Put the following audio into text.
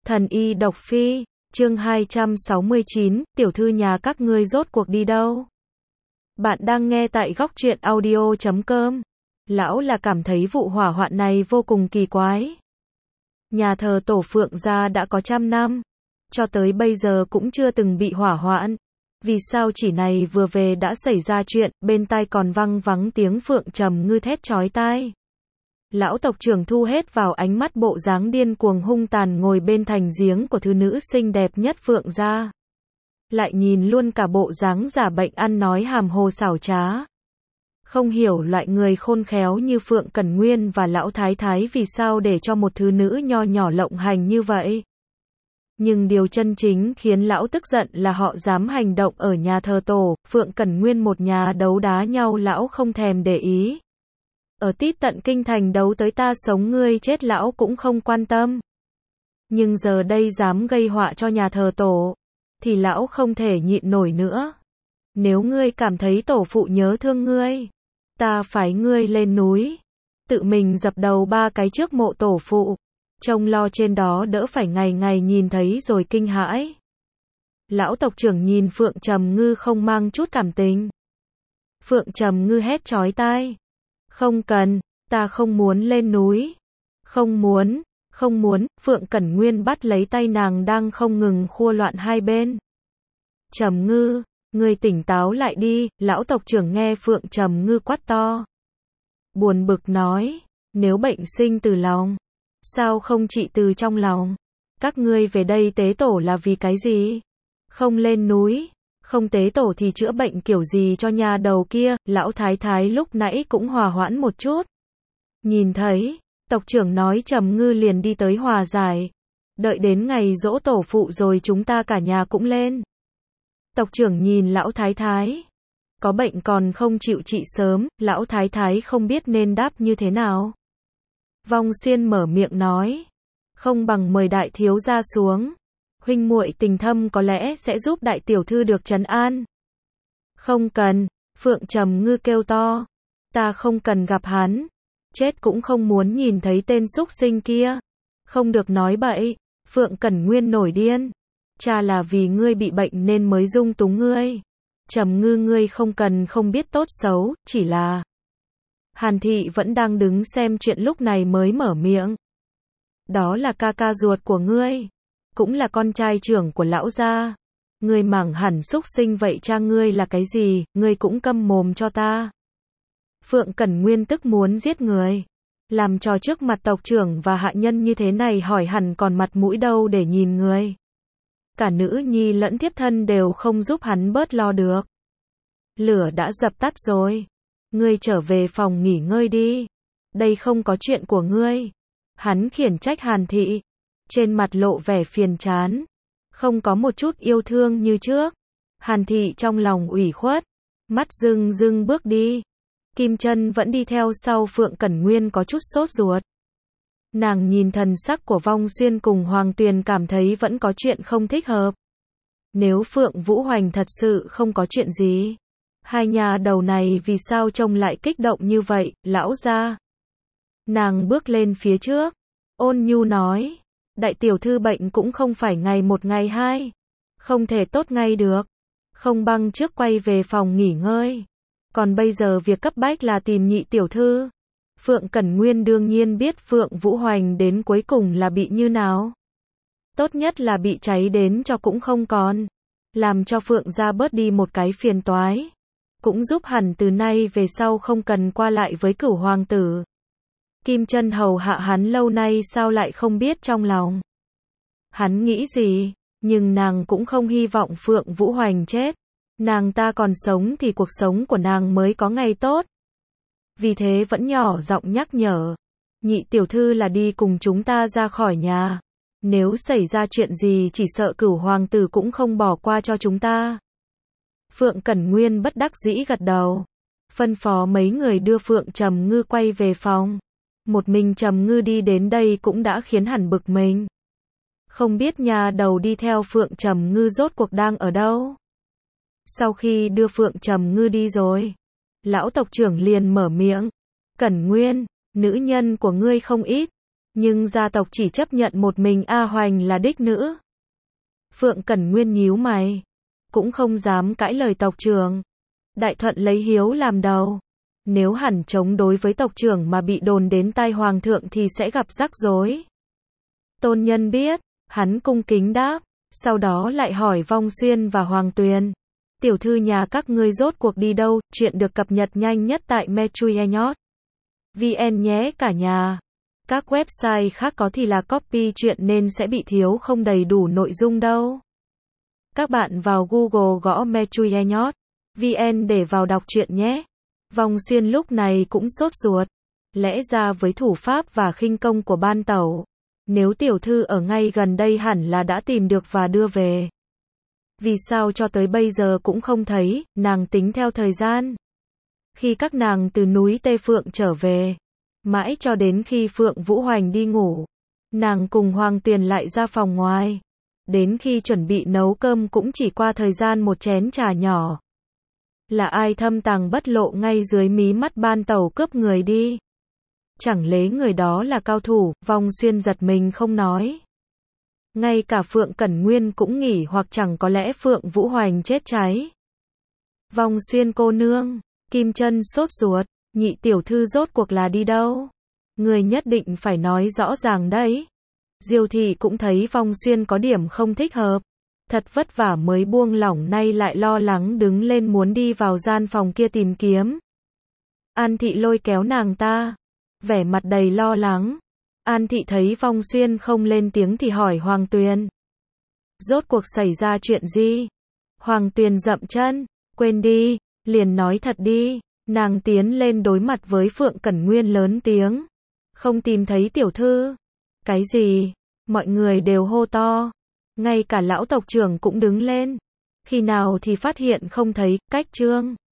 Thần y độc phi, chương 269, tiểu thư nhà các ngươi rốt cuộc đi đâu? Bạn đang nghe tại góc truyện audio.com. Lão là cảm thấy vụ hỏa hoạn này vô cùng kỳ quái. Nhà thờ tổ Phượng gia đã có 100 năm, cho tới bây giờ cũng chưa từng bị hỏa hoạn. Vì sao chỉ này vừa về đã xảy ra chuyện, bên tai còn văng vắng tiếng Phượng Trầm Ngư thét chói tai. Lão tộc trưởng thu hết vào ánh mắt bộ dáng điên cuồng hung tàn ngồi bên thành giếng của thứ nữ xinh đẹp nhất Phượng gia. Lại nhìn luôn cả bộ dáng giả bệnh ăn nói hàm hồ xảo trá. Không hiểu loại người khôn khéo như Phượng Cẩn Nguyên và lão thái thái vì sao để cho một thứ nữ nho nhỏ lộng hành như vậy. Nhưng điều chân chính khiến lão tức giận là họ dám hành động ở nhà thờ tổ, Phượng Cẩn Nguyên một nhà đấu đá nhau lão không thèm để ý. Ở tít tận kinh thành đấu tới ta sống ngươi chết lão cũng không quan tâm. Nhưng giờ đây dám gây họa cho nhà thờ tổ, thì lão không thể nhịn nổi nữa. Nếu ngươi cảm thấy tổ phụ nhớ thương ngươi, ta phái ngươi lên núi, tự mình dập đầu 3 cái trước mộ tổ phụ, trông lo trên đó đỡ phải ngày ngày nhìn thấy rồi kinh hãi. Lão tộc trưởng nhìn Phượng Trầm Ngư không mang chút cảm tình. Phượng Trầm Ngư hét chói tai. Không cần, ta không muốn lên núi. Không muốn, Phượng Cẩn Nguyên bắt lấy tay nàng đang không ngừng khua loạn hai bên. Trầm Ngư, ngươi tỉnh táo lại đi, lão tộc trưởng nghe Phượng Trầm Ngư quát to. Buồn bực nói, nếu bệnh sinh từ lòng, sao không trị từ trong lòng? Các ngươi về đây tế tổ là vì cái gì? Không lên núi, không tế tổ thì chữa bệnh kiểu gì cho nhà đầu kia? Lão thái thái lúc nãy cũng hòa hoãn một chút. Nhìn thấy, tộc trưởng nói Trầm Ngư liền đi tới hòa giải. Đợi đến ngày giỗ tổ phụ rồi chúng ta cả nhà cũng lên. Tộc trưởng nhìn lão thái thái. Có bệnh còn không chịu trị sớm, lão thái thái không biết nên đáp như thế nào. Vong Xuyên mở miệng nói. Không bằng mời đại thiếu gia xuống. Huynh muội tình thâm có lẽ sẽ giúp đại tiểu thư được trấn an. Không cần, Phượng Trầm Ngư kêu to. Ta không cần gặp hắn. Chết cũng không muốn nhìn thấy tên súc sinh kia. Không được nói bậy. Phượng Cẩn Nguyên nổi điên. Cha là vì ngươi bị bệnh nên mới dung túng ngươi. Trầm Ngư ngươi không cần không biết tốt xấu, chỉ là... Hàn Thị vẫn đang đứng xem chuyện lúc này mới mở miệng. Đó là ca ca ruột của ngươi. Cũng là con trai trưởng của lão gia. Ngươi mảng hẳn xúc sinh vậy cha ngươi là cái gì, ngươi cũng câm mồm cho ta. Phượng Cẩn Nguyên tức muốn giết người. Làm trò trước mặt tộc trưởng và hạ nhân như thế này hỏi hẳn còn mặt mũi đâu để nhìn người. Cả nữ nhi lẫn thiếp thân đều không giúp hắn bớt lo được. Lửa đã dập tắt rồi. Ngươi trở về phòng nghỉ ngơi đi. Đây không có chuyện của ngươi. Hắn khiển trách Hàn Thị. Trên mặt lộ vẻ phiền chán. Không có một chút yêu thương như trước. Hàn Thị trong lòng ủy khuất. Mắt rưng rưng bước đi. Kim Chân vẫn đi theo sau Phượng Cẩn Nguyên có chút sốt ruột. Nàng nhìn thần sắc của Vong Xuyên cùng Hoàng Tuyền cảm thấy vẫn có chuyện không thích hợp. Nếu Phượng Vũ Hoành thật sự không có chuyện gì, hai nhà đầu này vì sao trông lại kích động như vậy, lão gia? Nàng bước lên phía trước, ôn nhu nói, đại tiểu thư bệnh cũng không phải ngày một ngày hai, không thể tốt ngay được, không bằng trước quay về phòng nghỉ ngơi. Còn bây giờ việc cấp bách là tìm nhị tiểu thư. Phượng Cẩn Nguyên đương nhiên biết Phượng Vũ Hoành đến cuối cùng là bị như nào. Tốt nhất là bị cháy đến cho cũng không còn. Làm cho Phượng gia bớt đi một cái phiền toái. Cũng giúp hẳn từ nay về sau không cần qua lại với Cửu hoàng tử. Kim Chân hầu hạ hắn lâu nay sao lại không biết trong lòng. Hắn nghĩ gì, nhưng nàng cũng không hy vọng Phượng Vũ Hoành chết. Nàng ta còn sống thì cuộc sống của nàng mới có ngày tốt. Vì thế vẫn nhỏ giọng nhắc nhở. Nhị tiểu thư là đi cùng chúng ta ra khỏi nhà. Nếu xảy ra chuyện gì chỉ sợ Cửu hoàng tử cũng không bỏ qua cho chúng ta. Phượng Cẩn Nguyên bất đắc dĩ gật đầu. Phân phó mấy người đưa Phượng Trầm Ngư quay về phòng. Một mình Trầm Ngư đi đến đây cũng đã khiến hẳn bực mình. Không biết nhà đầu đi theo Phượng Trầm Ngư rốt cuộc đang ở đâu. Sau khi đưa Phượng Trầm Ngư đi rồi, lão tộc trưởng liền mở miệng. Cẩn Nguyên, nữ nhân của ngươi không ít, Nhưng gia tộc chỉ chấp nhận một mình A Hoành là đích nữ. Phượng Cẩn Nguyên nhíu mày, cũng không dám cãi lời tộc trưởng. Đại Thuận lấy hiếu làm đầu. Nếu hẳn chống đối với tộc trưởng mà bị đồn đến tai hoàng thượng thì sẽ gặp rắc rối. Tôn Nhân biết, hắn cung kính đáp, sau đó lại hỏi Vong Xuyên và Hoàng Tuyền. Tiểu thư nhà các ngươi rốt cuộc đi đâu? Chuyện được cập nhật nhanh nhất tại Metruyenot.vn nhé cả nhà. Các website khác có thì là copy chuyện nên sẽ bị thiếu không đầy đủ nội dung đâu. Các bạn vào Google gõ Metruyenot.vn để vào đọc truyện nhé. Vong Xuyên lúc này cũng sốt ruột. Lẽ ra với thủ pháp và khinh công của ban tẩu, nếu tiểu thư ở ngay gần đây hẳn là đã tìm được và đưa về. Vì sao cho tới bây giờ cũng không thấy? Nàng tính theo thời gian. Khi các nàng từ núi Tê Phượng trở về, mãi cho đến khi Phượng Vũ Hoành đi ngủ, nàng cùng Hoàng Tuyền lại ra phòng ngoài. Đến khi chuẩn bị nấu cơm cũng chỉ qua thời gian một chén trà nhỏ. Là ai thâm tàng bất lộ ngay dưới mí mắt ban tẩu cướp người đi? Chẳng lẽ người đó là cao thủ? Vong Xuyên giật mình không nói. Ngay cả Phượng Cẩn Nguyên cũng nghỉ hoặc chẳng có lẽ Phượng Vũ Hoành chết cháy. Vong Xuyên cô nương, Kim Chân sốt ruột, nhị tiểu thư rốt cuộc là đi đâu? Người nhất định phải nói rõ ràng đấy. Diêu Thị cũng thấy Vong Xuyên có điểm không thích hợp. Thật vất vả mới buông lỏng nay lại lo lắng đứng lên muốn đi vào gian phòng kia tìm kiếm. An Thị lôi kéo nàng ta, vẻ mặt đầy lo lắng. An Thị thấy Vong Xuyên không lên tiếng thì hỏi Hoàng Tuyền. Rốt cuộc xảy ra chuyện gì? Hoàng Tuyền dậm chân, quên đi, liền nói thật đi. Nàng tiến lên đối mặt với Phượng Cẩn Nguyên lớn tiếng. Không tìm thấy tiểu thư. Cái gì? Mọi người đều hô to. Ngay cả lão tộc trưởng cũng đứng lên. Khi nào thì phát hiện không thấy, cách trương.